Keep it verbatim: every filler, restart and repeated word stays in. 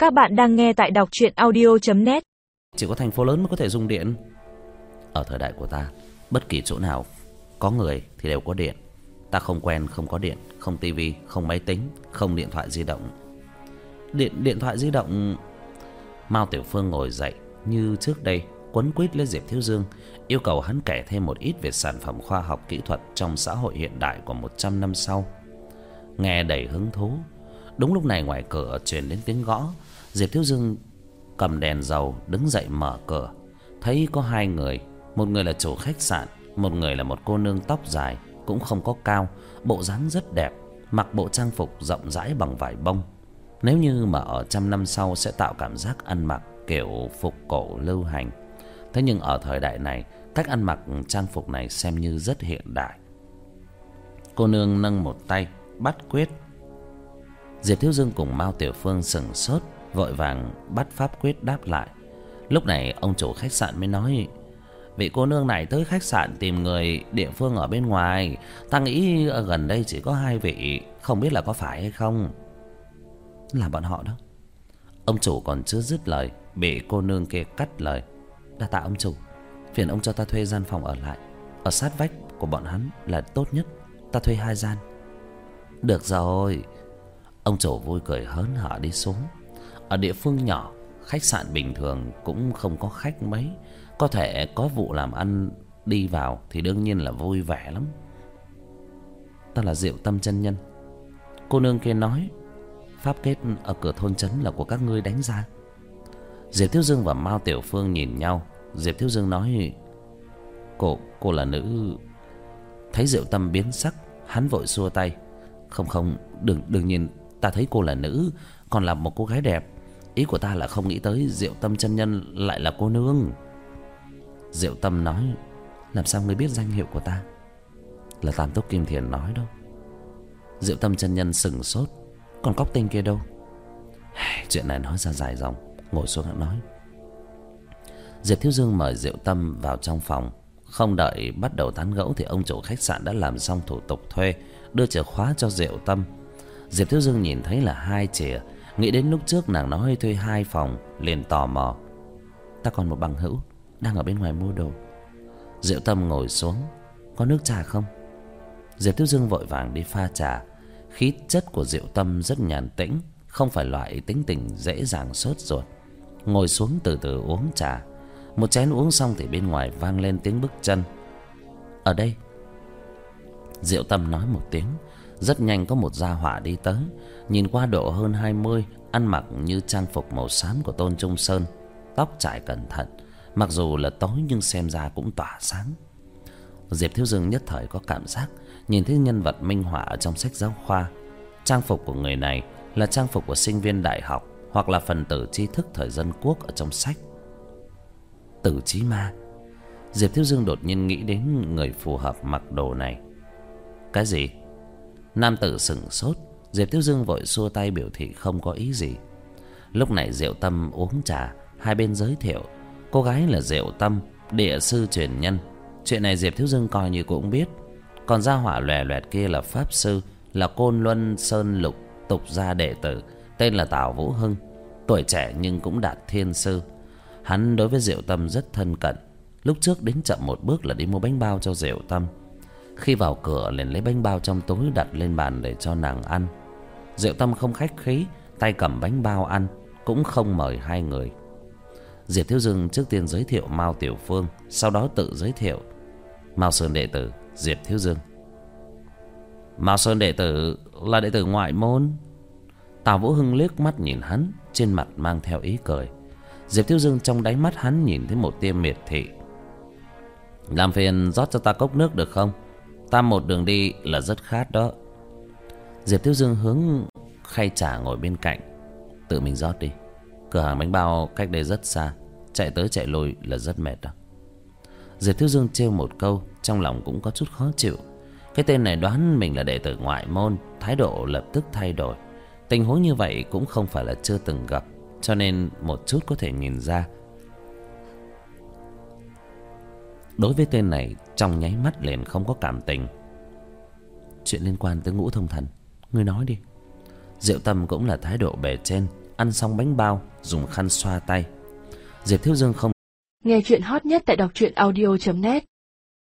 Các bạn đang nghe tại đọc truyện audio chấm net. Chỉ có thành phố lớn mới có thể dùng điện. Ở thời đại của ta, bất kỳ chỗ nào có người thì đều có điện. Ta không quen không có điện, không tivi, không máy tính, không điện thoại di động. Điện điện thoại di động. Mao Tiểu Phương ngồi dậy như trước đây, quấn quýt lấy Diệp Thiếu Dương, yêu cầu hắn kể thêm một ít về sản phẩm khoa học kỹ thuật trong xã hội hiện đại của một trăm năm sau. Nghe đầy hứng thú. Đúng lúc này ngoài cửa truyền đến tiếng gõ. Diệp Thiếu Dương cầm đèn dầu đứng dậy mở cửa, thấy có hai người. Một người là chủ khách sạn, một người là một cô nương tóc dài, cũng không có cao, bộ dáng rất đẹp, mặc bộ trang phục rộng rãi bằng vải bông. Nếu như mà ở trăm năm sau sẽ tạo cảm giác ăn mặc kiểu phục cổ lưu hành. Thế nhưng ở thời đại này, cách ăn mặc trang phục này xem như rất hiện đại. Cô nương nâng một tay bắt quyết. Diệp Thiếu Dương cùng Mao Tiểu Phương sững sốt, vội vàng bắt pháp quyết đáp lại. Lúc này ông chủ khách sạn mới nói: vị cô nương này tới khách sạn tìm người địa phương ở bên ngoài. Ta nghĩ ở gần đây chỉ có hai vị, không biết là có phải hay không. Là bọn họ đó. Ông chủ còn chưa dứt lời, bị cô nương kia cắt lời: đa tạ ông chủ, phiền ông cho ta thuê gian phòng ở lại, ở sát vách của bọn hắn là tốt nhất. Ta thuê hai gian. Được rồi. Ông chủ vui cười hớn hở đi xuống. Ở địa phương nhỏ, khách sạn bình thường cũng không có khách mấy, có thể có vụ làm ăn đi vào thì đương nhiên là vui vẻ lắm. Ta là Diệu Tâm chân nhân. Cô nương kia nói: pháp kết ở cửa thôn trấn là của các ngươi đánh ra. Diệp Thiếu Dương và Mao Tiểu Phương nhìn nhau. Diệp Thiếu Dương nói: Cô, cô là nữ. Thấy Diệu Tâm biến sắc, hắn vội xua tay: Không không, đừng, đương nhiên ta thấy cô là nữ, còn là một cô gái đẹp. Ý của ta là không nghĩ tới Diệu Tâm chân nhân lại là cô nương. Diệu Tâm nói: làm sao ngươi biết danh hiệu của ta? Là Tam Túc Kim Thiền nói đâu. Diệu Tâm chân nhân sững sốt: còn cóc tinh kia đâu? Chuyện này nói ra dài dòng, ngồi xuống hãng nói. Diệp Thiếu Dương mời Diệu Tâm vào trong phòng. Không đợi bắt đầu tán gẫu thì ông chủ khách sạn đã làm xong thủ tục thuê, đưa chìa khóa cho Diệu Tâm. Diệp Thiếu Dương nhìn thấy là hai chìa, nghĩ đến lúc trước nàng nói thuê hai phòng, liền tò mò: ta còn một bằng hữu đang ở bên ngoài mua đồ. Diệu Tâm ngồi xuống: có nước trà không? Diệp Thiếu Dương vội vàng đi pha trà. Khí chất của Diệu Tâm rất nhàn tĩnh, không phải loại tính tình dễ dàng sốt ruột. Ngồi xuống từ từ uống trà. Một chén uống xong thì bên ngoài vang lên tiếng bước chân. Ở đây. Diệu Tâm nói một tiếng. Rất nhanh có một gia hỏa đi tới. Nhìn qua độ hơn hai mươi, ăn mặc như trang phục màu xám của Tôn Trung Sơn, tóc trải cẩn thận, mặc dù là tối nhưng xem ra cũng tỏa sáng. Diệp Thiếu Dương nhất thời có cảm giác nhìn thấy nhân vật minh họa ở trong sách giáo khoa. Trang phục của người này là trang phục của sinh viên đại học hoặc là phần tử tri thức thời dân quốc ở trong sách. Tử Chí Ma. Diệp Thiếu Dương đột nhiên nghĩ đến người phù hợp mặc đồ này. Cái gì? Nam tử sững sốt. Diệp Thiếu Dương vội xua tay biểu thị không có ý gì. Lúc này Diệu Tâm uống trà, hai bên giới thiệu. Cô gái là Diệu Tâm, địa sư truyền nhân. Chuyện này Diệp Thiếu Dương coi như cũng biết. Còn gia hỏa lòe loẹt kia là pháp sư, là Côn Luân Sơn Lục tục gia đệ tử, tên là Tào Vũ Hưng, tuổi trẻ nhưng cũng đạt thiên sư. Hắn đối với Diệu Tâm rất thân cận. Lúc trước đến chậm một bước là đi mua bánh bao cho Diệu Tâm. Khi vào cửa liền lấy bánh bao trong túi đặt lên bàn để cho nàng ăn. Diệu Tâm không khách khí, tay cầm bánh bao ăn, cũng không mời hai người. Diệp Thiếu Dương trước tiên giới thiệu Mao Tiểu Phương, sau đó tự giới thiệu: Mao Sơn đệ tử Diệp Thiếu Dương. Mao Sơn đệ tử là đệ tử ngoại môn. Tào Vũ Hưng liếc mắt nhìn hắn, trên mặt mang theo ý cười. Diệp Thiếu Dương trong đáy mắt hắn nhìn thấy một tia miệt thị. Làm phiền rót cho ta cốc nước được không? Ta một đường đi là rất khát đó. Diệp Thiếu Dương hướng khay trà ngồi bên cạnh: tự mình rót đi. Cửa hàng bánh bao cách đây rất xa, chạy tới chạy lui là rất mệt đó. Diệp Thiếu Dương trêu một câu, trong lòng cũng có chút khó chịu. Cái tên này đoán mình là đệ tử ngoại môn, thái độ lập tức thay đổi. Tình huống như vậy cũng không phải là chưa từng gặp, cho nên một chút có thể nhìn ra. Đối với tên này trong nháy mắt liền không có cảm tình. Chuyện liên quan tới Ngũ Thông Thần, ngươi nói đi. Diệu Tâm cũng là thái độ bề trên, ăn xong bánh bao dùng khăn xoa tay. Diệp Thiếu Dương không. Nghe chuyện hot nhất tại đọc truyện audio chấm net.